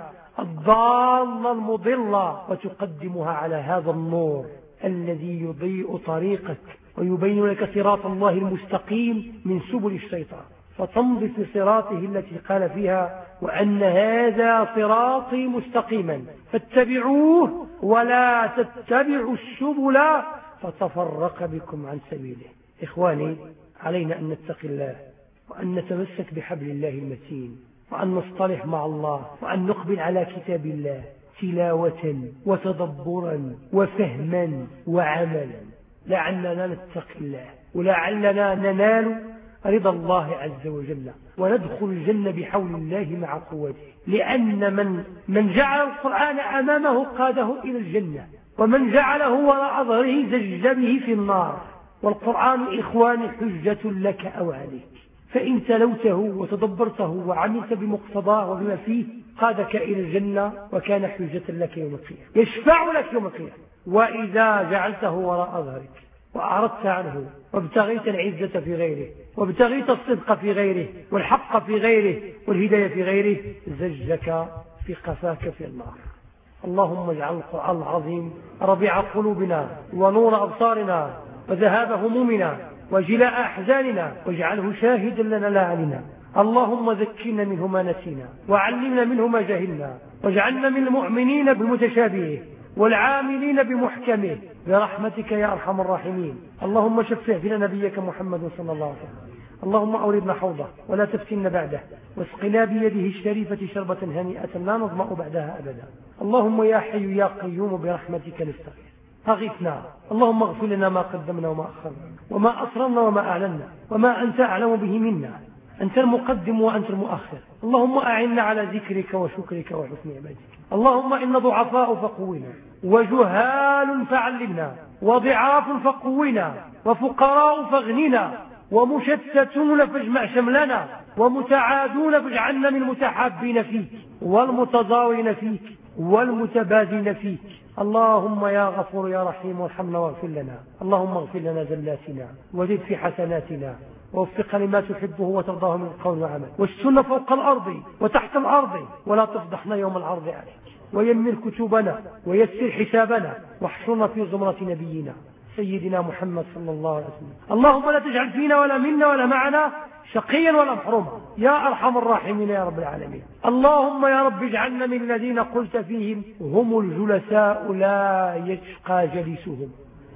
الضالة المضلة، وتقدمها على هذا النور الذي يضيء طريقك ويبين لك صراط الله المستقيم من سبل الشيطان، فتمضي في صراطه التي قال فيها وأن هذا صراطي مستقيما فاتبعوه ولا تتبعوا السبل فتفرق بكم عن سبيله. إخواني، علينا أن نتقي الله وأن نتمسك بحبل الله المتين وأن نصطلح مع الله وأن نقبل على كتاب الله تلاوة وتدبرا وفهما وعملا، لعلنا نتقي الله ولعلنا ننال رضا الله عز وجل وندخل الجنة بحول الله مع قوته. لأن من, من جعل القرآن أمامه قاده إلى الجنة، ومن جعله وراء ظهره زج به في النار. والقرآن إخوان حجة لك أو عليك، فإن تلوته وتدبرته وعملت بمقتضاه وبما فيه قادك إلى الجنة وكان حجة لك يوم القيامة، يشفع لك يوم القيامة. وإذا جعلته وراء ظهرك وأعرضت عنه وابتغيت العزة في غيره وابتغيت الصدق في غيره والحق في غيره والهداية في غيره زجك في قفاك في النار. اللهم اجعل القرآن العظيم ربيع قلوبنا ونور أبصارنا وذهاب همومنا وجلاء أحزاننا، واجعله شاهدا لنا لا علينا. اللهم ذكرنا منه ما نسينا وعلمنا منه ما جهلنا، واجعلنا من المؤمنين بالمتشابه والعاملين بمحكمه برحمتك يا أرحم الراحمين. اللهم شفع فينا نبيك محمد صلى الله عليه وسلم. اللهم أوردنا حوضه ولا تفتنا بعده، واسقنا بيده الشريفة شربة هنيئة لا نظمأ بعدها أبدا. اللهم يا حي يا قيوم برحمتك نستغيث أغثنا. اللهم اغفر لنا ما قدمنا وما أخرنا وما أسررنا وما أعلنا وما أنت أعلم به منا، أنت المقدم وأنت المؤخر. اللهم أعنا على ذكرك وشكرك وحسن عبادتك. اللهم إن ضعفاء فقونا، وجهال فعلمنا، وضعاف فقونا، وفقراء فاغننا، ومشتتون فاجمع شملنا، ومتعادون فاجعلنا من المتحابين فيك والمتضاوين فيك والمتبادلين فيك. اللهم يا غفور يا رحيم وارحمنا واغفر لنا. اللهم اغفر لنا زلاتنا وزد في حسناتنا، ووفقنا لما تحبه وترضاه من القول وعمل، واشتنا فوق الأرض وتحت الأرض، ولا تفضحنا يوم العرض عليك، ويمن كتبنا ويسر حسابنا، واحشرنا في زمرة نبينا سيدنا محمد صلى الله عليه وسلم. اللهم لا تجعل فينا ولا منا ولا معنا شقيا ولا محروما يا أرحم الراحمين يا رب العالمين. اللهم يا رب اجعلنا من الذين قلت فيهم هم الجلساء لا يشقى جليسهم.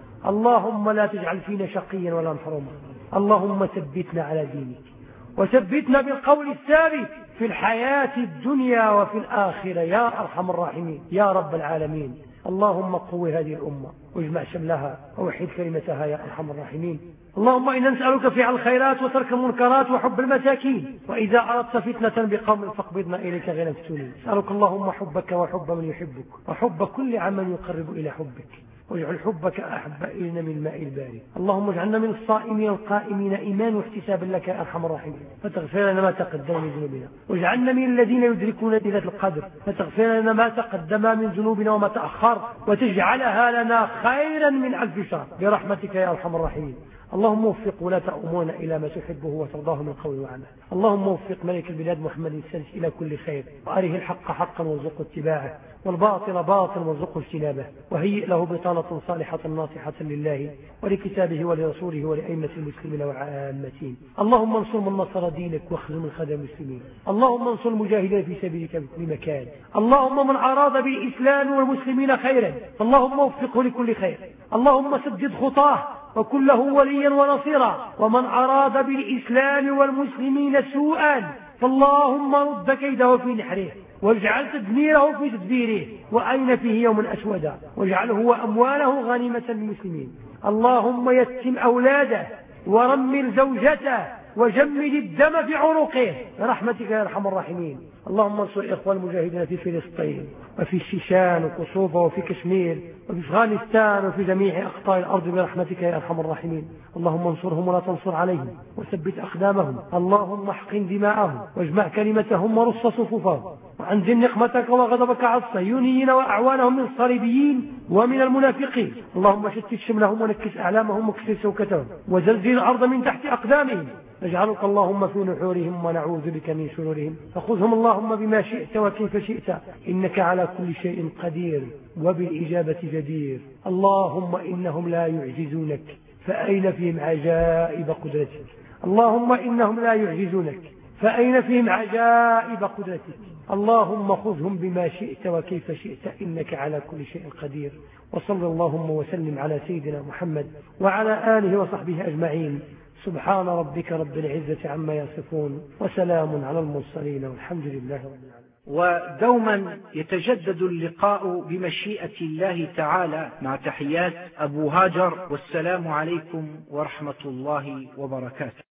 اللهم لا تجعل فينا شقيا ولا محروما. اللهم ثبتنا على دينك، وثبتنا بالقول الثابت في الحياة الدنيا وفي الآخرة يا أرحم الراحمين يا رب العالمين. اللهم قوي هذه الأمة واجمع شملها ووحد كلمتها يا أرحم الراحمين. اللهم إنا نسألك فعل الخيرات وترك المنكرات وحب المساكين، وإذا أردت فتنة بقوم فاقبضنا إليك غير مفتونين. نسألك اللهم حبك وحب من يحبك وحب كل عمل يقرب إلى حبك، واجعل حبك أحب إلينا من الماء البارد. اللهم اجعلنا من الصائمين القائمين إيمان واحتسابا لك يا أرحم الراحمين، فتغفر لنا ما تقدم من ذنوبنا، واجعلنا من الذين يدركون ليلة القدر، فتغفر لنا ما تقدم من ذنوبنا وما تأخر، وتجعلها لنا خيرا من ألف شهر برحمتك يا أرحم الراحمين. اللهم وفق ولاة أمورنا إلى ما تحبه وترضاه من قول وعمل. اللهم وفق ملك البلاد محمد السادس إلى كل خير، وأره الحق حقا وارزقه اتباعه، والباطل باطلا وارزقه اجتنابه، وهيئ له بطانة صالحة ناصحة لله ولكتابه ولرسوله ولأئمة المسلمين وعامتهم. اللهم انصر من نصر دينك واخذل من خذل المسلمين. اللهم انصر المجاهدين في سبيلك بكل مكان. اللهم من أراد بالإسلام والمسلمين خيرا اللهم وفقه لكل خير. اللهم سدد خطاه وكن له وليا ونصيرا. ومن أراد بالإسلام والمسلمين سوءا فاللهم رد كيده في نحره، واجعل تدميره في تدبيره، وأين فيه يوم أسودا، واجعله وأمواله غنيمة للمسلمين. اللهم يتم أولاده ورمل زوجته وجمد الدم في عنقه برحمتك يا أرحم الراحمين. اللهم انصر إخوان المجاهدين في فلسطين وفي الشيشان وكوسوفا وفي كشمير وفي أفغانستان وفي جميع أقطار الأرض برحمتك يا أرحم الراحمين. اللهم انصرهم ولا تنصر عليهم وثبت أقدامهم. اللهم احقن دماءهم واجمع كلمتهم ورص صفوفهم، وأنزل نقمتك وغضبك على الصهيونيين وأعوانهم من الصليبيين ومن المنافقين. اللهم شتت شملهم ونكس أعلامهم واكسر شوكتهم وزلزل الأرض من تحت أقدامهم. نجعلك اللهم في نحورهم ونعوذ بك من شرورهم، فخذهم اللهم بما شئت وكيف شئت، إنك على كل شيء قدير وبالإجابة جدير. اللهم إنهم لا يعجزونك فأين فيهم عجائب قدرتك. اللهم إنهم لا يعجزونك فأين فيهم عجائب قدرتك. اللهم خذهم بما شئت وكيف شئت، إنك على كل شيء قدير. وصلى اللهم وسلم على سيدنا محمد وعلى آله وصحبه أجمعين. سبحان ربك رب العزة عما يصفون، وسلام على المرسلين، والحمد لله رب العالمين. ودوما يتجدد اللقاء بمشيئة الله تعالى، مع تحيات أبو هاجر، والسلام عليكم ورحمة الله وبركاته.